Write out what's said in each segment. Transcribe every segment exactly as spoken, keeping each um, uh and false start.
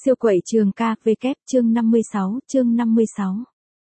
Siêu quẩy trường ca, vê kép, chương năm mươi sáu, chương năm mươi sáu.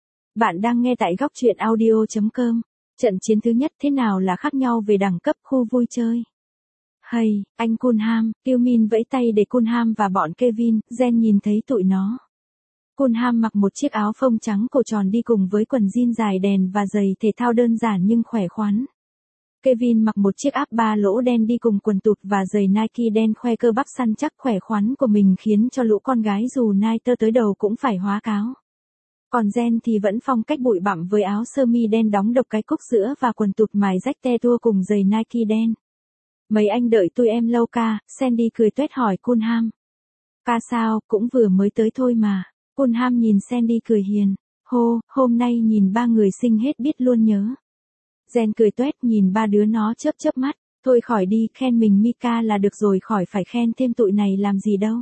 Bạn đang nghe tại góc truyện audio.com. Trận chiến thứ nhất thế nào là khác nhau về đẳng cấp khu vui chơi? Hay, anh Cunham, Kyomin vẫy tay để Cunham và bọn Kevin, Jen nhìn thấy tụi nó. Cunham mặc một chiếc áo phông trắng cổ tròn đi cùng với quần jean dài đèn và giày thể thao đơn giản nhưng khỏe khoắn. Kevin mặc một chiếc áp ba lỗ đen đi cùng quần tụt và giày Nike đen khoe cơ bắp săn chắc khỏe khoắn của mình khiến cho lũ con gái dù Nike tới đầu cũng phải hóa cáo. Còn Jen thì vẫn phong cách bụi bặm với áo sơ mi đen đóng độc cái cúc giữa và quần tụt mài rách te tua cùng giày Nike đen. Mấy anh đợi tụi em lâu ca, Sandy cười tuét hỏi Cunham. Ca sao, cũng vừa mới tới thôi mà. Cunham nhìn Sandy cười hiền. Hô, hôm nay nhìn ba người xinh hết biết luôn nhớ. Jen cười tuét nhìn ba đứa nó chớp chớp mắt. Thôi khỏi đi, khen mình Mika là được rồi, khỏi phải khen thêm tụi này làm gì đâu.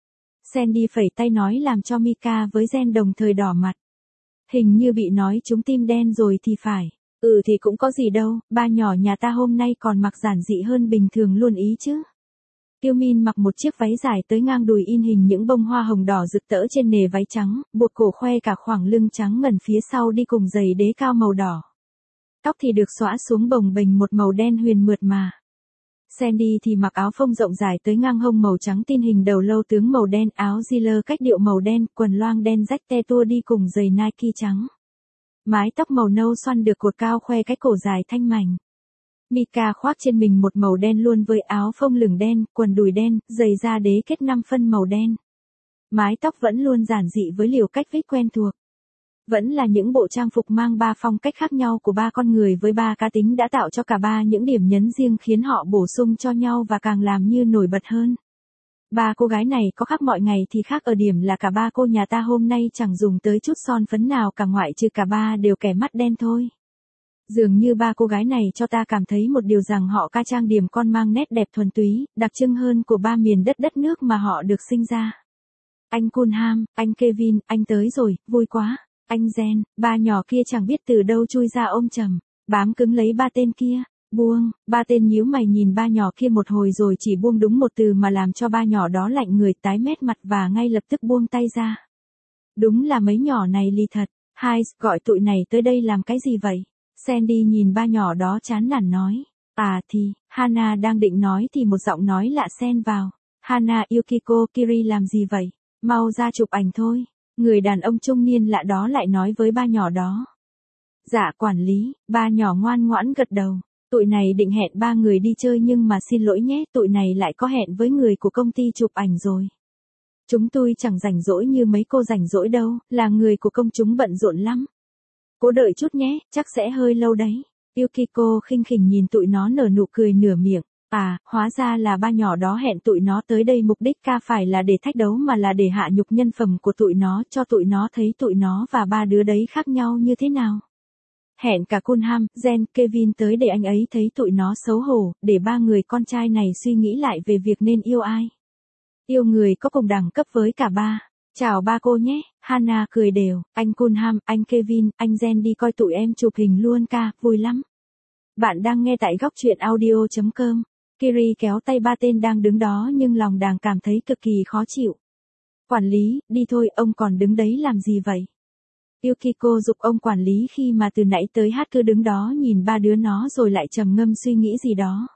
Sandy phẩy tay nói làm cho Mika với Jen đồng thời đỏ mặt. Hình như bị nói trúng tim đen rồi thì phải. Ừ thì cũng có gì đâu, ba nhỏ nhà ta hôm nay còn mặc giản dị hơn bình thường luôn ý chứ. Kyomin mặc một chiếc váy dài tới ngang đùi in hình những bông hoa hồng đỏ rực rỡ trên nề váy trắng, buộc cổ khoe cả khoảng lưng trắng ngần phía sau đi cùng giày đế cao màu đỏ. Tóc thì được xõa xuống bồng bềnh một màu đen huyền mượt mà. Sandy thì mặc áo phông rộng dài tới ngang hông màu trắng tin hình đầu lâu tướng màu đen, áo Ziller cách điệu màu đen, quần loang đen rách te tua đi cùng giày Nike trắng. Mái tóc màu nâu xoăn được cột cao khoe cái cổ dài thanh mảnh. Mika khoác trên mình một màu đen luôn với áo phông lửng đen, quần đùi đen, giày da đế kết năm phân màu đen. Mái tóc vẫn luôn giản dị với liều cách vít quen thuộc. Vẫn là những bộ trang phục mang ba phong cách khác nhau của ba con người với ba cá tính đã tạo cho cả ba những điểm nhấn riêng khiến họ bổ sung cho nhau và càng làm như nổi bật hơn. Ba cô gái này có khác mọi ngày thì khác ở điểm là cả ba cô nhà ta hôm nay chẳng dùng tới chút son phấn nào cả ngoại trừ cả ba đều kẻ mắt đen thôi. Dường như ba cô gái này cho ta cảm thấy một điều rằng họ ca trang điểm con mang nét đẹp thuần túy, đặc trưng hơn của ba miền đất đất nước mà họ được sinh ra. Anh Cunham, anh Kevin, anh tới rồi, vui quá. Anh Jen, ba nhỏ kia chẳng biết từ đâu chui ra ôm chầm, bám cứng lấy ba tên kia, buông, ba tên nhíu mày nhìn ba nhỏ kia một hồi rồi chỉ buông đúng một từ mà làm cho ba nhỏ đó lạnh người tái mét mặt và ngay lập tức buông tay ra. Đúng là mấy nhỏ này lì thật, hai, gọi tụi này tới đây làm cái gì vậy? Sandy nhìn ba nhỏ đó chán nản nói, à thì, Hana đang định nói thì một giọng nói lạ xen vào, Hana Yukiko Kiri làm gì vậy? Mau ra chụp ảnh thôi. Người đàn ông trung niên lạ đó lại nói với ba nhỏ đó. Dạ quản lý, ba nhỏ ngoan ngoãn gật đầu. Tụi này định hẹn ba người đi chơi nhưng mà xin lỗi nhé, tụi này lại có hẹn với người của công ty chụp ảnh rồi. Chúng tôi chẳng rảnh rỗi như mấy cô rảnh rỗi đâu, là người của công chúng bận rộn lắm. Cố đợi chút nhé, chắc sẽ hơi lâu đấy. Yukiko khinh khỉnh nhìn tụi nó nở nụ cười nửa miệng. À, hóa ra là ba nhỏ đó hẹn tụi nó tới đây mục đích ca phải là để thách đấu mà là để hạ nhục nhân phẩm của tụi nó cho tụi nó thấy tụi nó và ba đứa đấy khác nhau như thế nào. Hẹn cả Cunham, Jen, Kevin tới để anh ấy thấy tụi nó xấu hổ, để ba người con trai này suy nghĩ lại về việc nên yêu ai. Yêu người có cùng đẳng cấp với cả ba. Chào ba cô nhé, Hana cười đều, anh Cunham, anh Kevin, anh Jen đi coi tụi em chụp hình luôn ca, vui lắm. Bạn đang nghe tại góc truyện audio.com. Kiri kéo tay ba tên đang đứng đó nhưng lòng đang cảm thấy cực kỳ khó chịu. Quản lý, đi thôi, ông còn đứng đấy làm gì vậy? Yukiko giục ông quản lý khi mà từ nãy tới hát cứ đứng đó nhìn ba đứa nó rồi lại trầm ngâm suy nghĩ gì đó.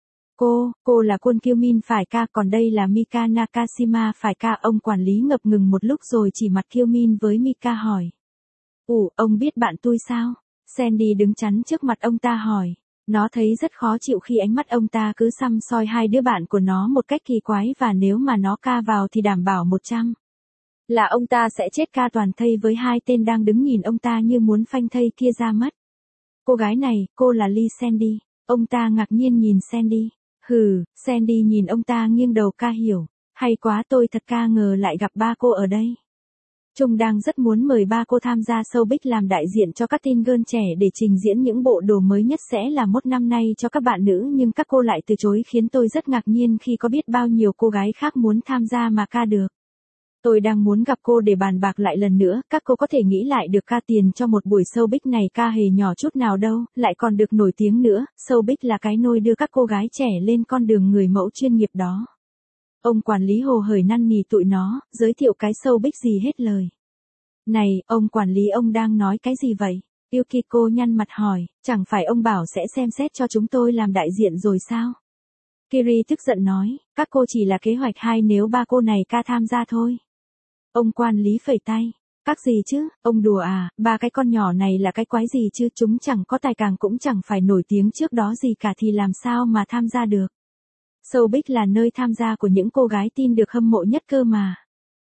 Cô, cô là Kwon Kyomin phải ca, còn đây là Mika Nakashima phải ca. Ông quản lý ngập ngừng một lúc rồi chỉ mặt Kyomin với Mika hỏi. Ủa, ông biết bạn tôi sao? Sandy đứng chắn trước mặt ông ta hỏi. Nó thấy rất khó chịu khi ánh mắt ông ta cứ săm soi hai đứa bạn của nó một cách kỳ quái và nếu mà nó ca vào thì đảm bảo một trăm. Là ông ta sẽ chết ca toàn thây với hai tên đang đứng nhìn ông ta như muốn phanh thây kia ra mất. Cô gái này, cô là Lee Sandy. Ông ta ngạc nhiên nhìn Sandy. Hừ, Sandy nhìn ông ta nghiêng đầu ca hiểu. Hay quá, tôi thật ca ngờ lại gặp ba cô ở đây. Trung đang rất muốn mời ba cô tham gia showbiz làm đại diện cho các teen girl trẻ để trình diễn những bộ đồ mới nhất sẽ là mốt năm nay cho các bạn nữ nhưng các cô lại từ chối khiến tôi rất ngạc nhiên khi có biết bao nhiêu cô gái khác muốn tham gia mà ca được. Tôi đang muốn gặp cô để bàn bạc lại lần nữa, các cô có thể nghĩ lại được ca tiền cho một buổi showbiz này ca hề nhỏ chút nào đâu, lại còn được nổi tiếng nữa, showbiz là cái nôi đưa các cô gái trẻ lên con đường người mẫu chuyên nghiệp đó. Ông quản lý hồ hởi năn nỉ tụi nó, giới thiệu cái showbiz gì hết lời. Này, ông quản lý ông đang nói cái gì vậy? Yukiko nhăn mặt hỏi, chẳng phải ông bảo sẽ xem xét cho chúng tôi làm đại diện rồi sao? Kiri tức giận nói, các cô chỉ là kế hoạch hai nếu ba cô này ca tham gia thôi. Ông quản lý phẩy tay, các gì chứ, ông đùa à, ba cái con nhỏ này là cái quái gì chứ, chúng chẳng có tài càng cũng chẳng phải nổi tiếng trước đó gì cả thì làm sao mà tham gia được. Showbiz là nơi tham gia của những cô gái teen được hâm mộ nhất cơ mà.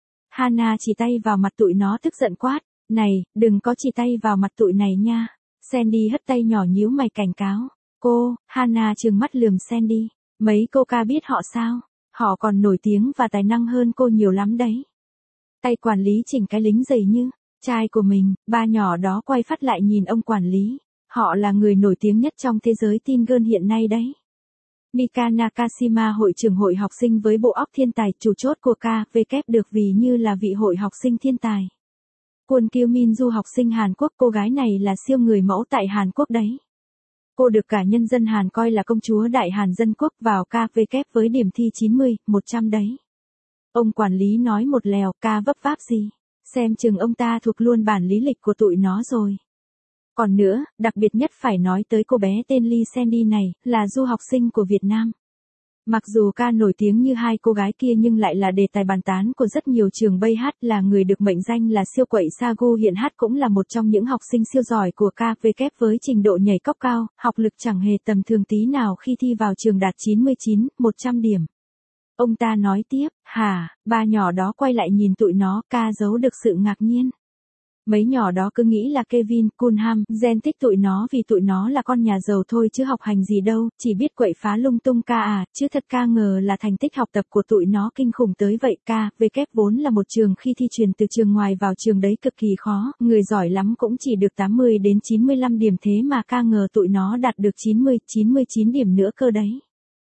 Hana chỉ tay vào mặt tụi nó tức giận quát, này, đừng có chỉ tay vào mặt tụi này nha. Sandy hất tay nhỏ nhíu mày cảnh cáo, cô, Hana trừng mắt lườm Sandy, mấy cô ca biết họ sao, họ còn nổi tiếng và tài năng hơn cô nhiều lắm đấy. Tay quản lý chỉnh cái lính giày như, trai của mình, ba nhỏ đó quay phát lại nhìn ông quản lý, họ là người nổi tiếng nhất trong thế giới teen girl hiện nay đấy. Mika Nakashima hội trưởng hội học sinh với bộ óc thiên tài, chủ chốt của ca vê kép được vì như là vị hội học sinh thiên tài. Kwon Kyu Min du học sinh Hàn Quốc, cô gái này là siêu người mẫu tại Hàn Quốc đấy. Cô được cả nhân dân Hàn coi là công chúa đại Hàn dân quốc, vào ca vê kép với điểm thi chín mươi, một trăm đấy. Ông quản lý nói một lèo, ca vấp váp gì, xem chừng ông ta thuộc luôn bản lý lịch của tụi nó rồi. Còn nữa, đặc biệt nhất phải nói tới cô bé tên Lee Sandy này, là du học sinh của Việt Nam. Mặc dù ca nổi tiếng như hai cô gái kia nhưng lại là đề tài bàn tán của rất nhiều trường bay hát, là người được mệnh danh là siêu quậy Sagu hiện hát cũng là một trong những học sinh siêu giỏi của ca vê kép với trình độ nhảy cóc cao, học lực chẳng hề tầm thường tí nào khi thi vào trường đạt chín mươi chín, một trăm điểm. Ông ta nói tiếp, hả, ba nhỏ đó quay lại nhìn tụi nó, ca giấu được sự ngạc nhiên. Mấy nhỏ đó cứ nghĩ là Kevin, Kunham, Jen thích tụi nó vì tụi nó là con nhà giàu thôi chứ học hành gì đâu, chỉ biết quậy phá lung tung ca à, chứ thật ca ngờ là thành tích học tập của tụi nó kinh khủng tới vậy. Ca vê kép vốn là một trường khi thi truyền từ trường ngoài vào trường đấy cực kỳ khó, người giỏi lắm cũng chỉ được tám mươi đến chín mươi lăm điểm, thế mà ca ngờ tụi nó đạt được chín mươi, chín mươi chín điểm nữa cơ đấy.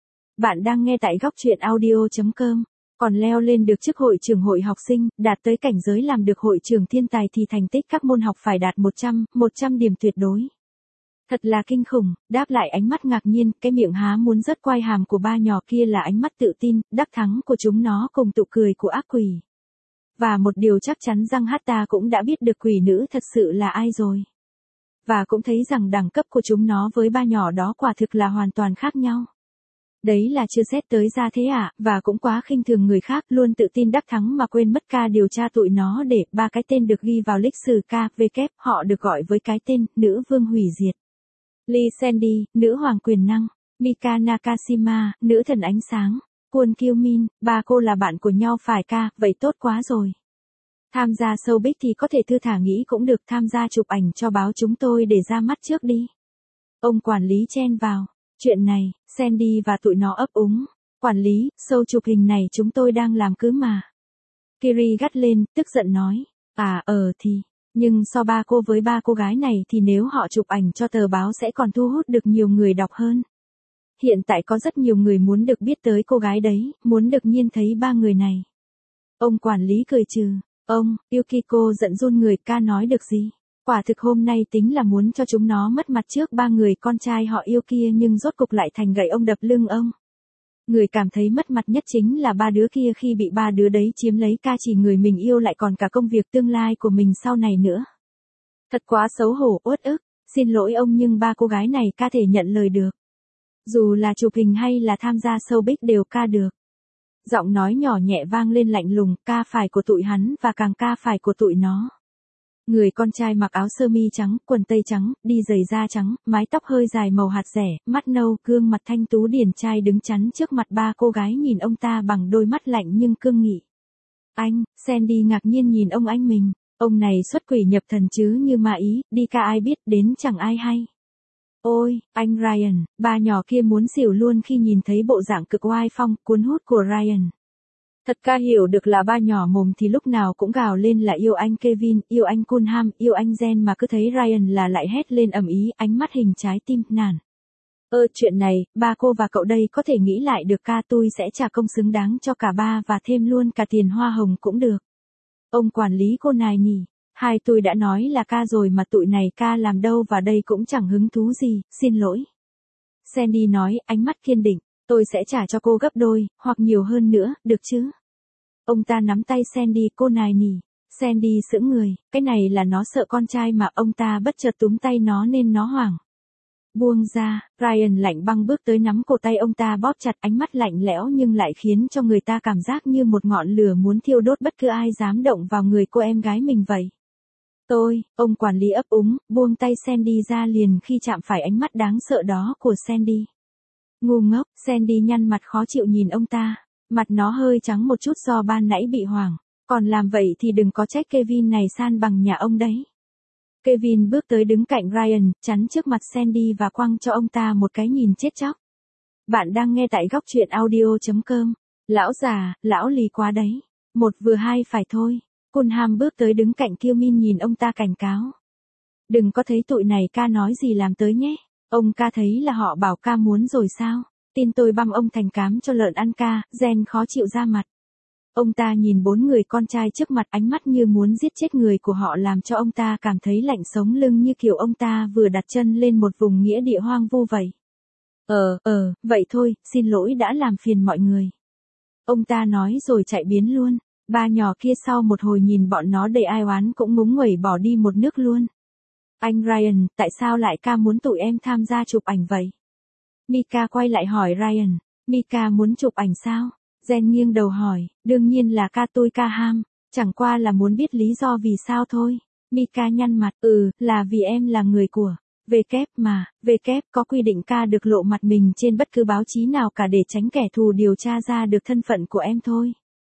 Bạn đang nghe tại góc truyện audio chấm com. Còn leo lên được chức hội trưởng hội học sinh, đạt tới cảnh giới làm được hội trưởng thiên tài thì thành tích các môn học phải đạt một trăm, một trăm điểm tuyệt đối. Thật là kinh khủng, đáp lại ánh mắt ngạc nhiên, cái miệng há muốn rớt quai hàm của ba nhỏ kia là ánh mắt tự tin, đắc thắng của chúng nó cùng tụ cười của ác quỷ. Và một điều chắc chắn rằng hát ta cũng đã biết được quỷ nữ thật sự là ai rồi. Và cũng thấy rằng đẳng cấp của chúng nó với ba nhỏ đó quả thực là hoàn toàn khác nhau. Đấy là chưa xét tới ra thế à, và cũng quá khinh thường người khác, luôn tự tin đắc thắng mà quên mất ca điều tra tụi nó để ba cái tên được ghi vào lịch sử ca vê kép, họ được gọi với cái tên, nữ vương hủy diệt. Lee Sandy, nữ hoàng quyền năng, Mika Nakashima, nữ thần ánh sáng, Kwon Kyu Min, ba cô là bạn của nhau phải ca, vậy tốt quá rồi. Tham gia showbiz thì có thể thư thả nghĩ cũng được, tham gia chụp ảnh cho báo chúng tôi để ra mắt trước đi. Ông quản lý chen vào. Chuyện này, Sandy và tụi nó ấp úng. Quản lý, show chụp hình này chúng tôi đang làm cứ mà. Kiri gắt lên, tức giận nói. À, ờ thì. Nhưng so ba cô với ba cô gái này thì nếu họ chụp ảnh cho tờ báo sẽ còn thu hút được nhiều người đọc hơn. Hiện tại có rất nhiều người muốn được biết tới cô gái đấy, muốn được nhìn thấy ba người này. Ông quản lý cười trừ. Ông, Yukiko giận run người, ca nói được gì? Quả thực hôm nay tính là muốn cho chúng nó mất mặt trước ba người con trai họ yêu kia nhưng rốt cục lại thành gậy ông đập lưng ông. Người cảm thấy mất mặt nhất chính là ba đứa kia khi bị ba đứa đấy chiếm lấy ca chỉ người mình yêu lại còn cả công việc tương lai của mình sau này nữa. Thật quá xấu hổ, uất ức, xin lỗi ông nhưng ba cô gái này ca thể nhận lời được. Dù là chụp hình hay là tham gia showbiz đều ca được. Giọng nói nhỏ nhẹ vang lên lạnh lùng, ca phải của tụi hắn và càng ca phải của tụi nó. Người con trai mặc áo sơ mi trắng, quần tây trắng, đi giày da trắng, mái tóc hơi dài màu hạt rẻ, mắt nâu, gương mặt thanh tú điển trai đứng chắn trước mặt ba cô gái nhìn ông ta bằng đôi mắt lạnh nhưng cương nghị. Anh, Sandy ngạc nhiên nhìn ông anh mình, ông này xuất quỷ nhập thần chứ như ma ý, đi ca ai biết đến chẳng ai hay. Ôi, anh Ryan, ba nhỏ kia muốn xỉu luôn khi nhìn thấy bộ dạng cực oai phong, cuốn hút của Ryan. Thật ca hiểu được là ba nhỏ mồm thì lúc nào cũng gào lên là yêu anh Kevin, yêu anh Kunham, yêu anh Jen mà cứ thấy Ryan là lại hét lên ầm ý, ánh mắt hình trái tim, nản. Ơ chuyện này, ba cô và cậu đây có thể nghĩ lại được ca tôi sẽ trả công xứng đáng cho cả ba và thêm luôn cả tiền hoa hồng cũng được. Ông quản lý cô nài nỉ, hai tôi đã nói là ca rồi mà tụi này ca làm đâu và đây cũng chẳng hứng thú gì, xin lỗi. Sandy nói, ánh mắt kiên định. Tôi sẽ trả cho cô gấp đôi, hoặc nhiều hơn nữa, được chứ? Ông ta nắm tay Sandy, cô nài nỉ. Sandy sững người, cái này là nó sợ con trai mà ông ta bất chợt túm tay nó nên nó hoảng. Buông ra, Ryan lạnh băng bước tới nắm cổ tay ông ta bóp chặt, ánh mắt lạnh lẽo nhưng lại khiến cho người ta cảm giác như một ngọn lửa muốn thiêu đốt bất cứ ai dám động vào người cô em gái mình vậy. Tôi, ông quản lý ấp úng, buông tay Sandy ra liền khi chạm phải ánh mắt đáng sợ đó của Sandy. Ngu ngốc, Sandy nhăn mặt khó chịu nhìn ông ta, mặt nó hơi trắng một chút do ban nãy bị hoảng, còn làm vậy thì đừng có trách Kevin này san bằng nhà ông đấy. Kevin bước tới đứng cạnh Ryan, chắn trước mặt Sandy và quăng cho ông ta một cái nhìn chết chóc. Bạn đang nghe tại góc truyện audio chấm com. Lão già, lão lì quá đấy. Một vừa hai phải thôi. Cunham bước tới đứng cạnh Kilmin nhìn ông ta cảnh cáo. Đừng có thấy tụi này ca nói gì làm tới nhé. Ông ca thấy là họ bảo ca muốn rồi sao? Tin tôi băm ông thành cám cho lợn ăn ca, Jen khó chịu ra mặt. Ông ta nhìn bốn người con trai trước mặt, ánh mắt như muốn giết chết người của họ làm cho ông ta cảm thấy lạnh sống lưng, như kiểu ông ta vừa đặt chân lên một vùng nghĩa địa hoang vu vậy. Ờ, ờ, vậy thôi, xin lỗi đã làm phiền mọi người. Ông ta nói rồi chạy biến luôn. Ba nhỏ kia sau một hồi nhìn bọn nó đầy ai oán cũng ngúng nguẩy bỏ đi một nước luôn. Anh Ryan, tại sao lại ca muốn tụi em tham gia chụp ảnh vậy? Mika quay lại hỏi Ryan. Mika muốn chụp ảnh sao? Jen nghiêng đầu hỏi, đương nhiên là ca tôi ca ham, chẳng qua là muốn biết lý do vì sao thôi. Mika nhăn mặt, ừ, là vì em là người của vê kép mà, vê kép có quy định ca được lộ mặt mình trên bất cứ báo chí nào cả để tránh kẻ thù điều tra ra được thân phận của em thôi.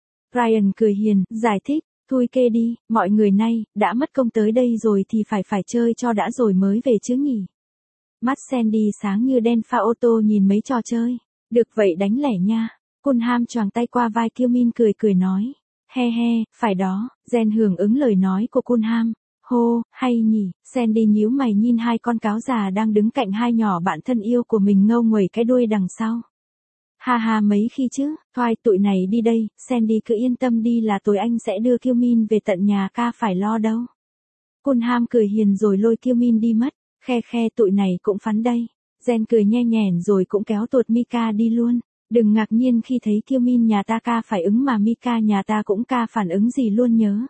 Ryan cười hiền, giải thích, thôi kê đi, mọi người nay, đã mất công tới đây rồi thì phải phải chơi cho đã rồi mới về chứ nhỉ. Mắt Sandy sáng như đen pha ô tô nhìn mấy trò chơi, được vậy đánh lẻ nha. Cunham choàng tay qua vai Kilmin cười cười nói. He he, phải đó, Jen hưởng ứng lời nói của Cunham. Hô, hay nhỉ, Sandy nhíu mày nhìn hai con cáo già đang đứng cạnh hai nhỏ bạn thân yêu của mình ngâu nguẩy cái đuôi đằng sau. Ha ha mấy khi chứ, thôi tụi này đi đây, Sandy cứ yên tâm đi là tối anh sẽ đưa Kilmin về tận nhà, ca phải lo đâu. Cunham cười hiền rồi lôi Kilmin đi mất, khe khe tụi này cũng phắn đây. Jen cười nhe nhẻn rồi cũng kéo tuột Mika đi luôn. Đừng ngạc nhiên khi thấy Kilmin nhà ta ca phải ứng mà Mika nhà ta cũng ca phản ứng gì luôn nhớ.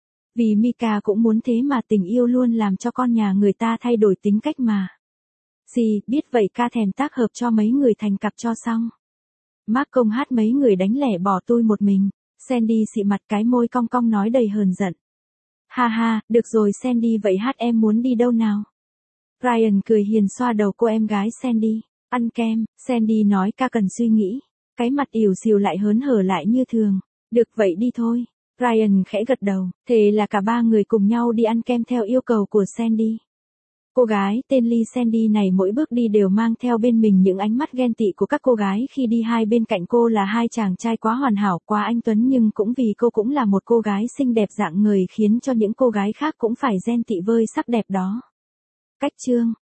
Vì Mika cũng muốn thế mà tình yêu luôn làm cho con nhà người ta thay đổi tính cách mà. Gì, biết vậy ca thèm tác hợp cho mấy người thành cặp cho xong. Mark công hát mấy người đánh lẻ bỏ tôi một mình. Sandy xị mặt, cái môi cong cong nói đầy hờn giận. Ha ha, được rồi Sandy, vậy hát em muốn đi đâu nào? Ryan cười hiền xoa đầu cô em gái Sandy. Ăn kem, Sandy nói ca cần suy nghĩ. Cái mặt ỉu xìu lại hớn hở lại như thường. Được vậy đi thôi. Ryan khẽ gật đầu, thế là cả ba người cùng nhau đi ăn kem theo yêu cầu của Sandy. Cô gái tên Lee Sandy này mỗi bước đi đều mang theo bên mình những ánh mắt ghen tị của các cô gái khi đi hai bên cạnh cô là hai chàng trai quá hoàn hảo, quá anh tuấn, nhưng cũng vì cô cũng là một cô gái xinh đẹp dạng người khiến cho những cô gái khác cũng phải ghen tị với sắc đẹp đó. Cách chương